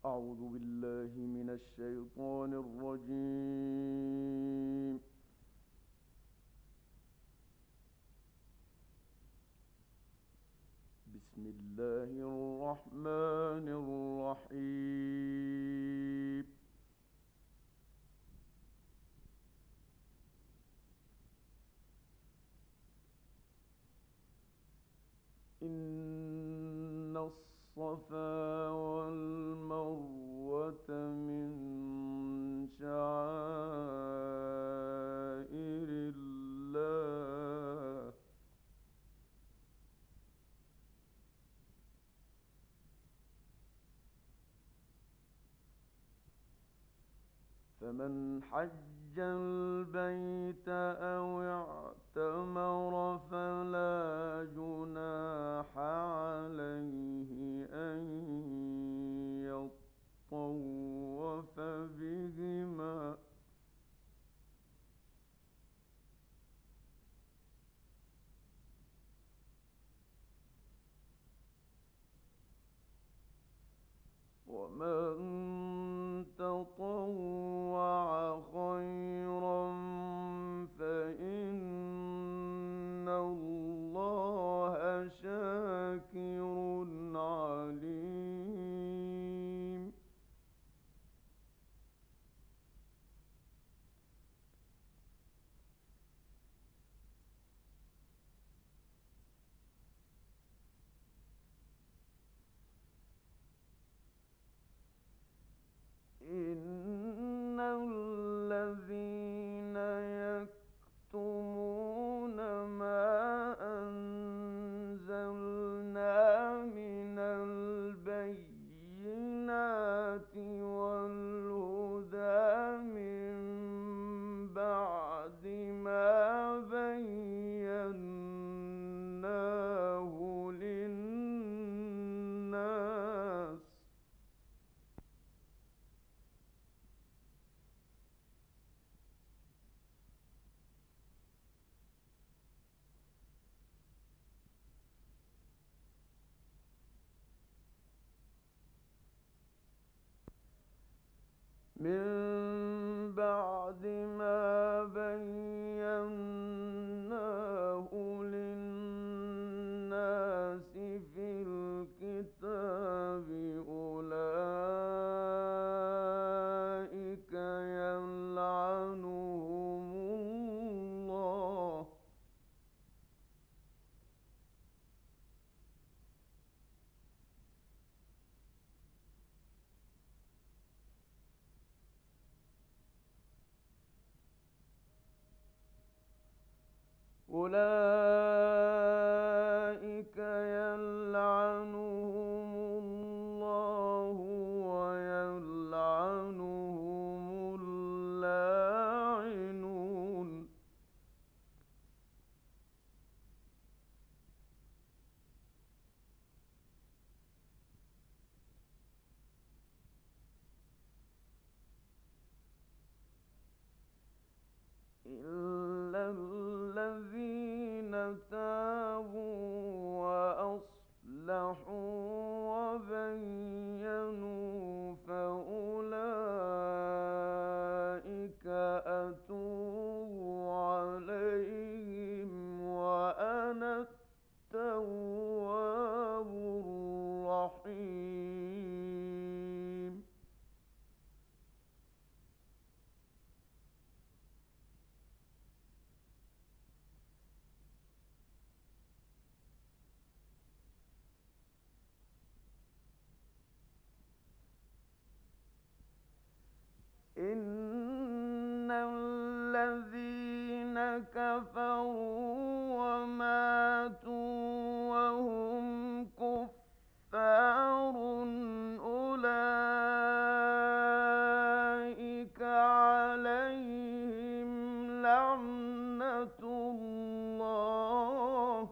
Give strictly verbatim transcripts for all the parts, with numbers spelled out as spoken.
أعوذ بالله من الشيطان الرجيم. بسم الله الرحمن الرحيم. إن الصفا والمروة من شعائر الله، فمن حج البيت أو اعتمر فلا جناح عليه أن يطوف بهما، ومن تطوع خيرا فإن الله شاكر عليم. إن الذين يكتمون ما أنزلنا من البينات والهدى من بعد ما بيناه للناس من بعد ما بيناه للناس في الكتاب، أولئك يلعنهم الله، أولئك يلعنهم الله ويلعنهم اللاعنون. إلا الذين تابوا وأصلحوا وبينوا فأولئك أتوب عليهم وأنا التواب الرحيم. إن الذين كفروا وماتوا وهم كفار أولئك عليهم لعنة الله،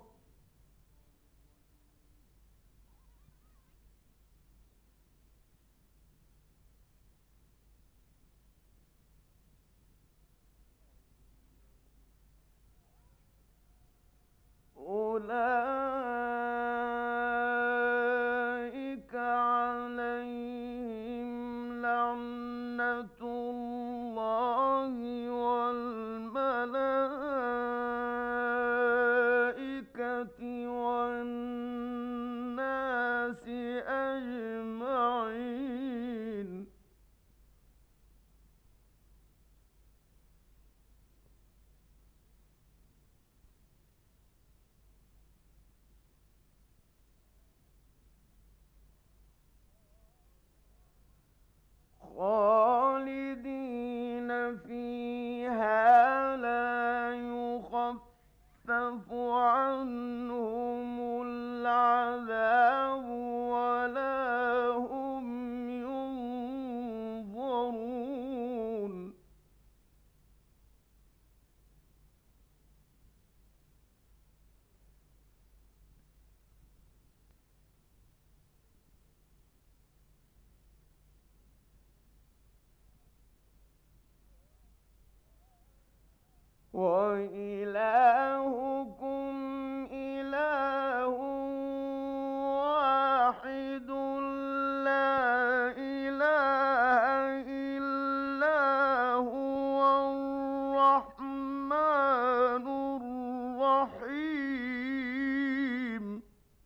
أولئك عليهم العذاب ولا هم ينظرون وإلهكم إله واحد لا إله إلا هو الرحمن الرحيم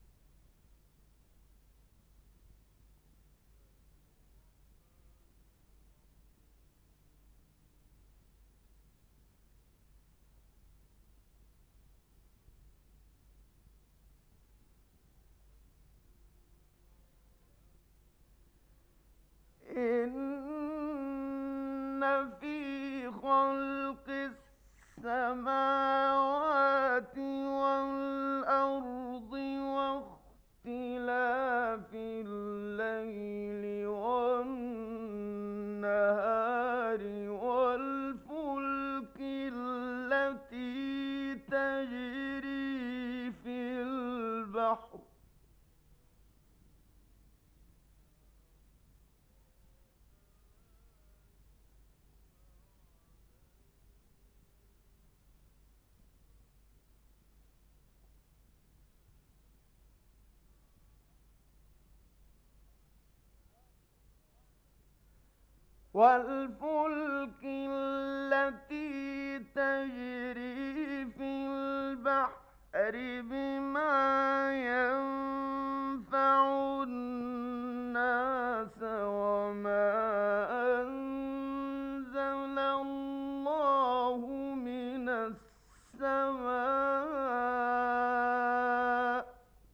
إن في خلق السماوات والأرض واختلاف الليل والنهار والفلك التي تجري في البحر والفلك التي تجري في البحر بما ينفع الناس وما أنزل الله من السماء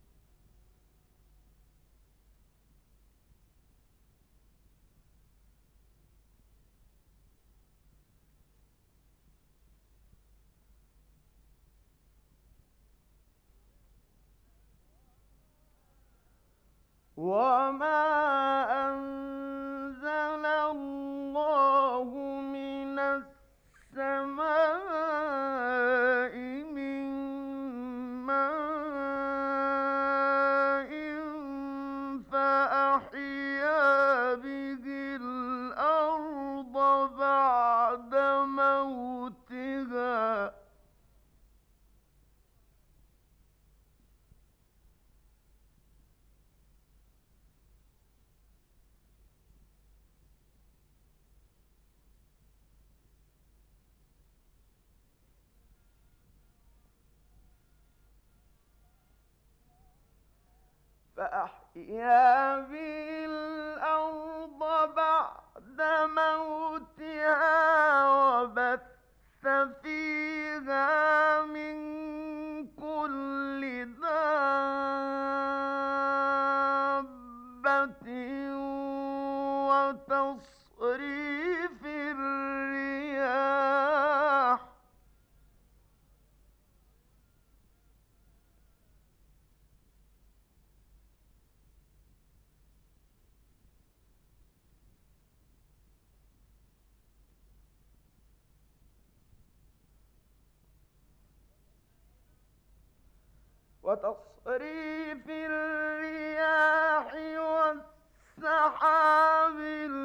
وما أنزل الله من السماء من ماء فأحيا به الأرض بعد موتها فأحيا به الأرض بعد موتها وبث فيها من كل دابة وتصريف الرياح وتصريف الرياح والسحاب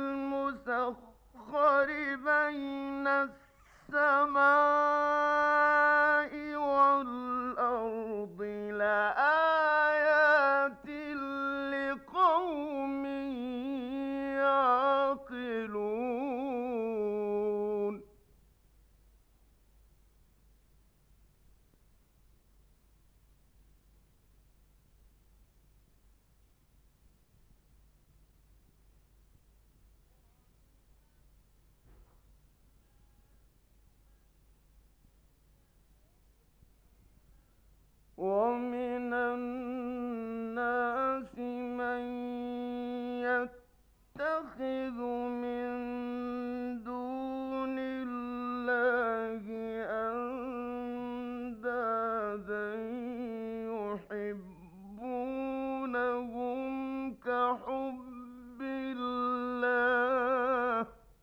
المسخر بين السماء والأرض لآيات لقوم يعقلون يحبونهم كحب الله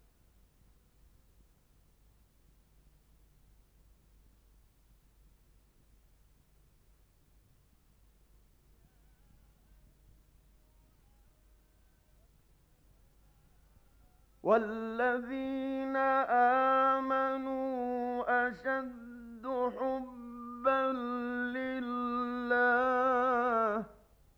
والذين آمنوا أشد حبا لله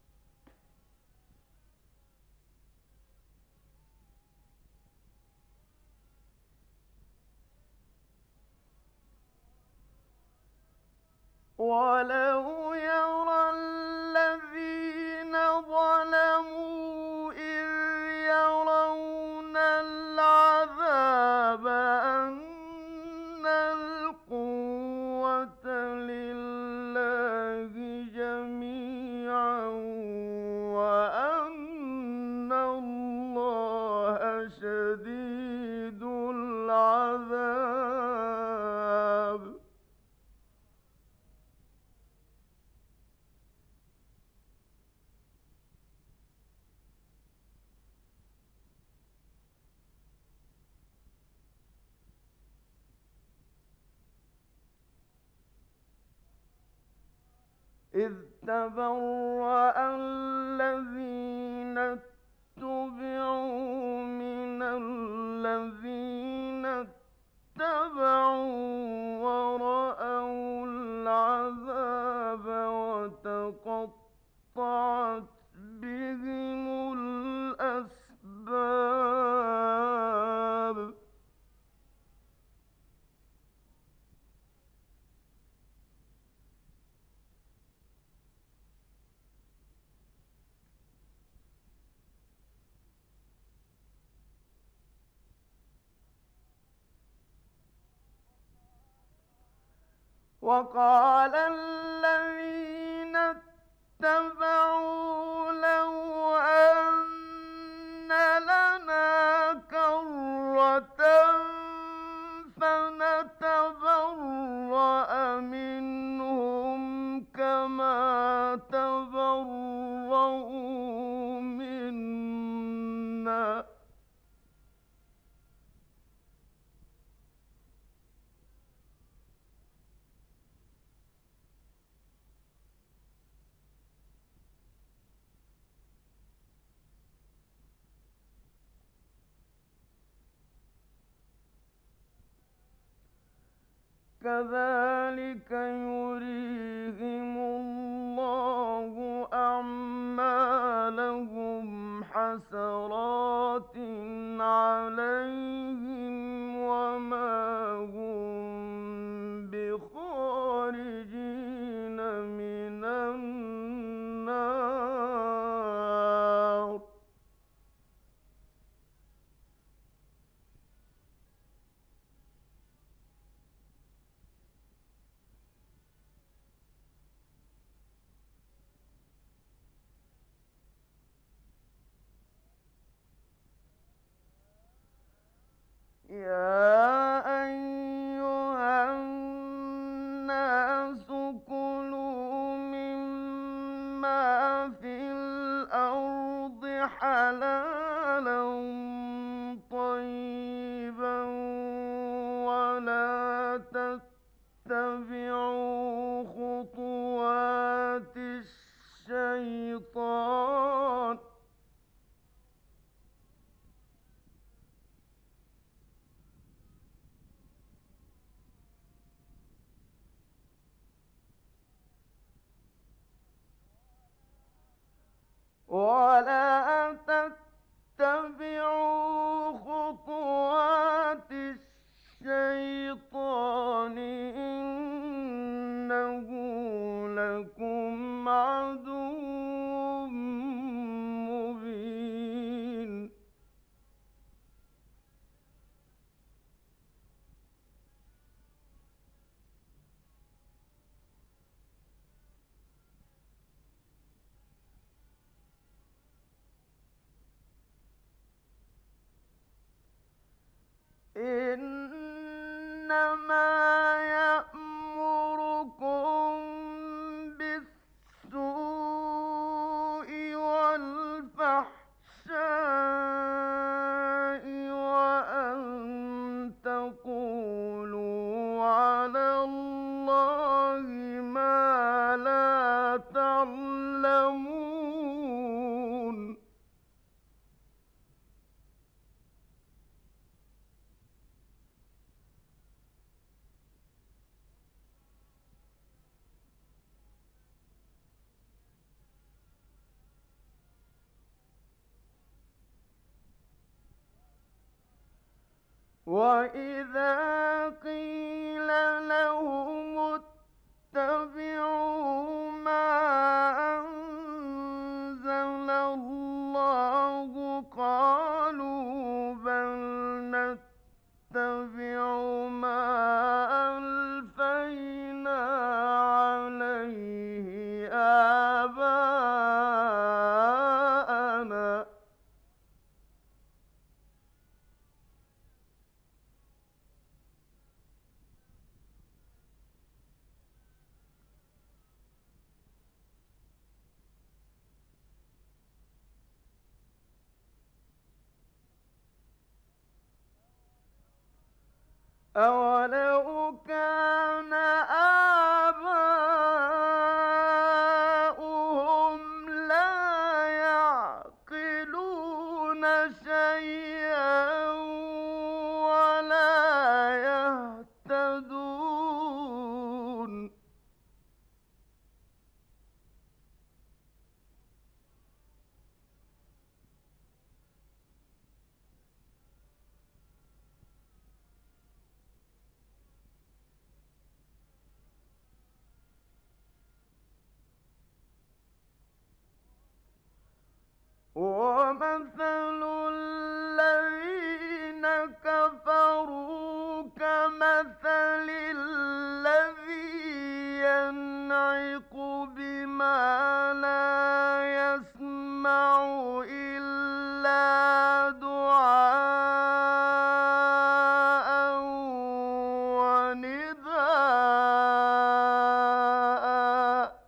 ولو يرى الذين ظلموا إذ يرون العذاب أن القوة لله جميعا وأن الله شديد العذاب إذ تبرأ الذين اتبعوا من الذين اتبعوا ورأوا العذاب وتقطعت بهم الأسباب وقال الذين اتبعوا لو أن لنا كرة فنتبرأ منهم كما تبرؤوا منا كذلك يريهم الله أعمالهم حسرات عليهم وما هم بخارجين من النار يا أيها الناس كلوا مما في الأرض حلالا طيبا ولا تتبعوا خطوات الشيطان ولا تتبعوا وَإِذَا قِيلَ لَهُمُ اتَّبِعُوا مَا أَنزَلَ اللَّهُ قَالُوا بَلْ نَتَّبِعُ مَا أَلْفَيْنَا عَلَيْهِ آبَاءَنَا ۗ أَوَلَوْ كَانَ آبَاؤُهُمْ لَا يَعْقِلُونَ شَيْئًا وَلَا يَهْتَدُونَ. وَمَثَلُ الَّذِينَ كَفَرُوا كَمَثَلِ الَّذِي يَنْعِقُ بِمَا لَا يَسْمَعُ إِلَّا دُعَاءً وَنِدَاءً.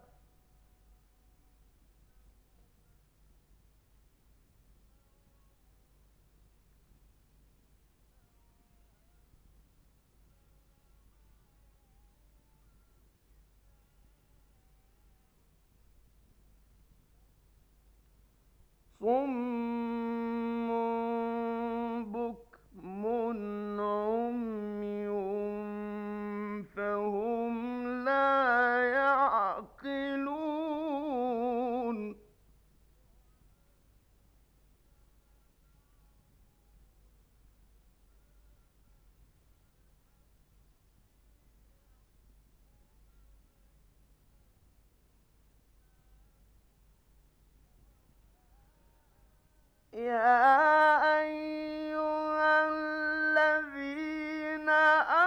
صُمٌّ بُكْمٌ عُمْيٌ فَهُمْ لَا يَعْقِلُونَ. يَا أَيُّهَا الَّذِينَ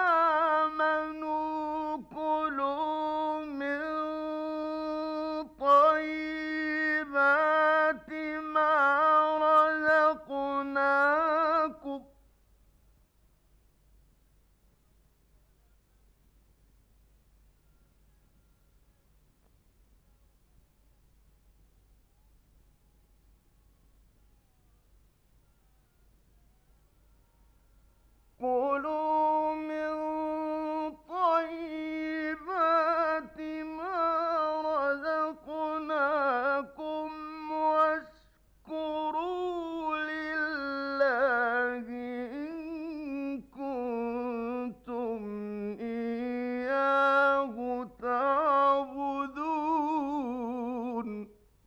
آمَنُوا كُلُوا مِن طَيِّبَاتِ مَا رَزَقْنَاكُمْ كُلُوا مِن طَيِّبَاتِ مَا رَزَقْنَاكُمْ وَاشْكُرُوا لِلَّهِ إِن كُنتُمْ إِيَّاهُ تَعْبُدُونَ.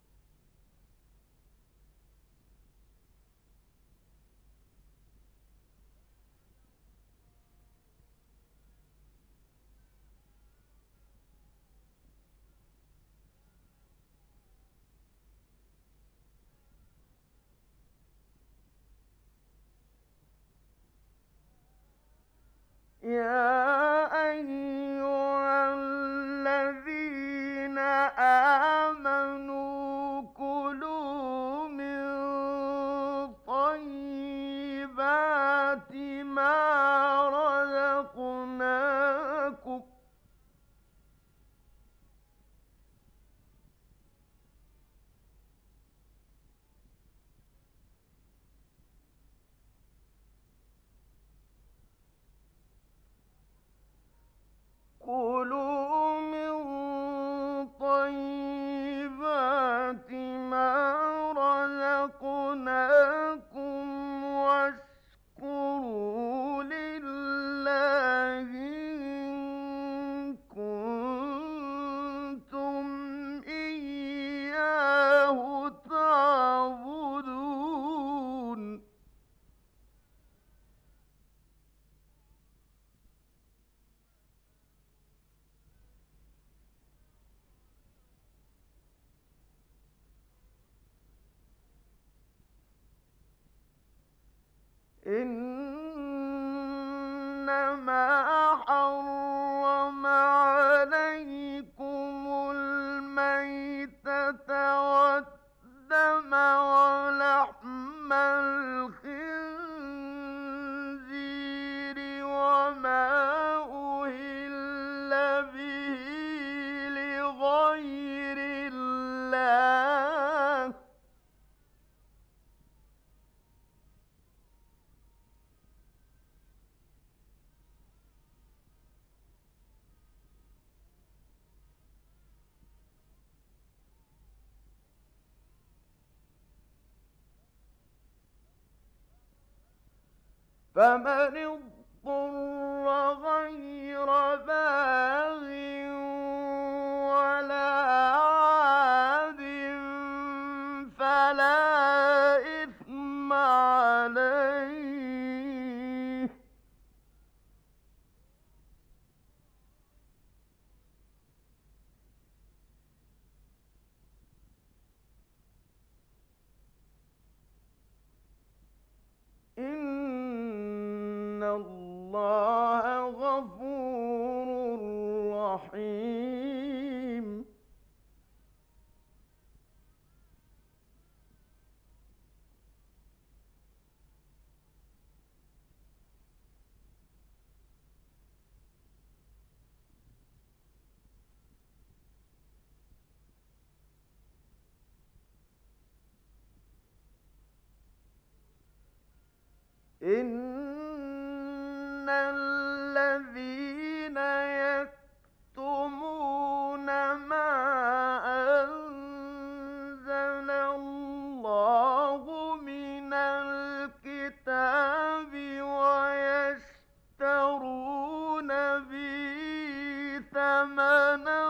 يَا أَيُّهَا الَّذِينَ آمَنُوا كُلُوا مِن طَيِّبَاتِ مَا رَزَقْنَاكُمْ كُلُوا مِن طَيِّبَاتِ مَا رَزَقْنَاكُمْ وَاشْكُرُوا لِلَّهِ إِن كُنتُمْ إِيَّاهُ تَعْبُدُونَ. إنما حرم عليكم الميتة والدم ولحم الخنزير وما أهل به لغير الله فمن اضطر غير باغ ولا عاد فلا إثم عليه إن الله غفور رحيم إن الذين يكتمون ما أنزل الله من الكتاب ويشترون به ثمنا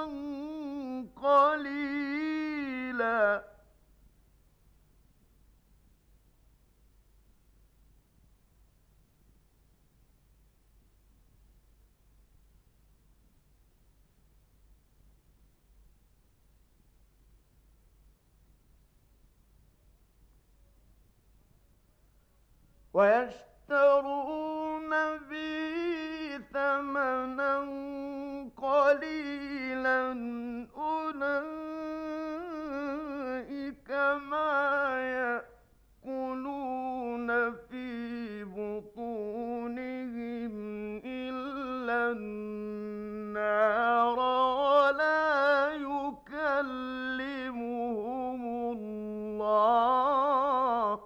قليلا ويشترون به ثمنا قليلا أولئك ما يأكلون في بطونهم إلا النار ولا يكلمهم الله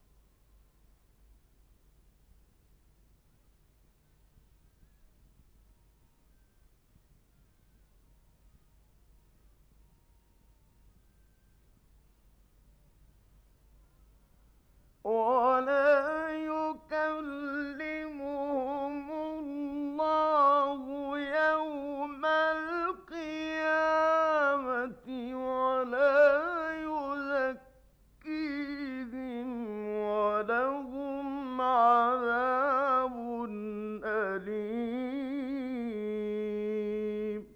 ولا يكلمهم الله يوم القيامة ولا يزكيهم ولهم عذاب أليم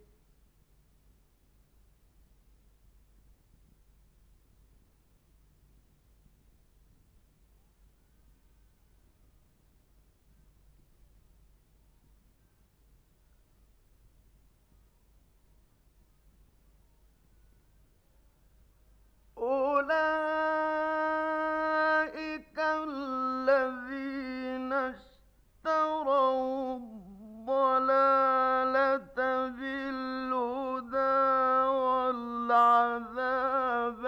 أولئك الذين اشتروا الضلالة بالهدى والعذاب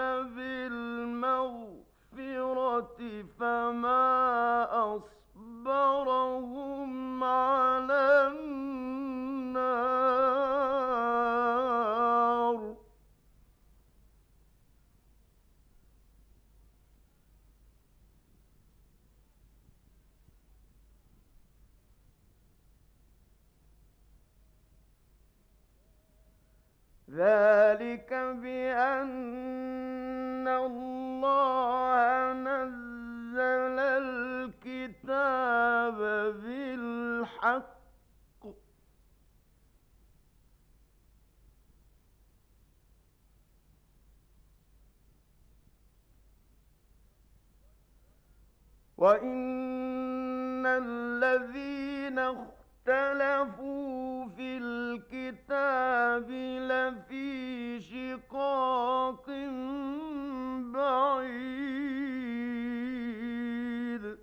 بالمغفرة فما أصبرهم على النار ذلك بأن الله نزل الكتاب بالحق وإن إِنَّ الَّذِينَ اخْتَلَفُوا فِي الْكِتَابِ لَفِي شِقَاقٍ بَعِيدٍ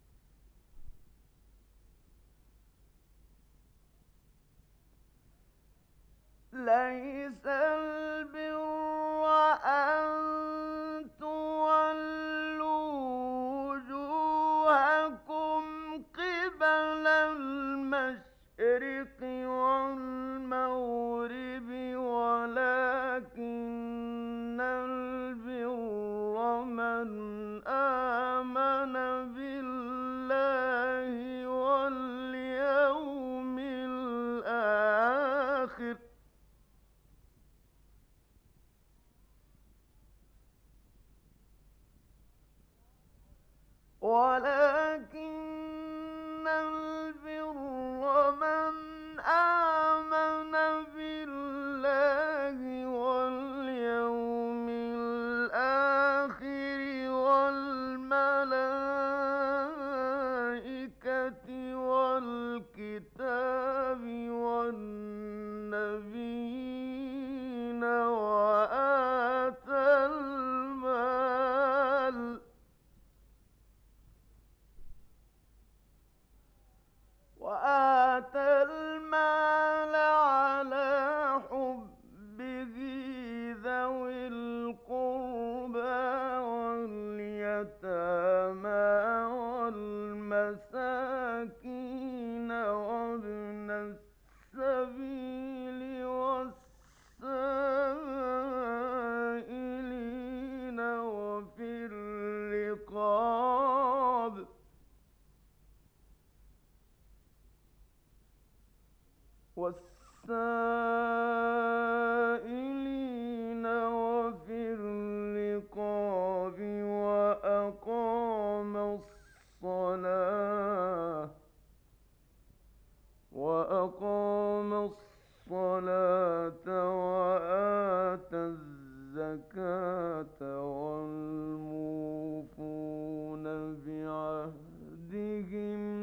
لَيْسَ الْبِرَّ أَن تُوَلُّوا وُجُوهَكُمْ قِبَلَ الْمَشْرِقِ وَالْمَغْرِبِ وَلَٰكِنَّ الْبِرَّ مَنْ آمَنَ بِاللَّهِ وَالْيَوْمِ الْآخِرِ ولكن البر من آمن بالله واليوم الآخر والملائكة والكتاب والنبيين وآتى المال وآتى المال على حبه ذوي القربى واليتامى والمساكين وابن السبيل والسائلين وفي الرقاب والسائلين وفي الرقاب وأقام الصلاة وأقام الصلاة وآتى الزكاة والموفون بعهدهم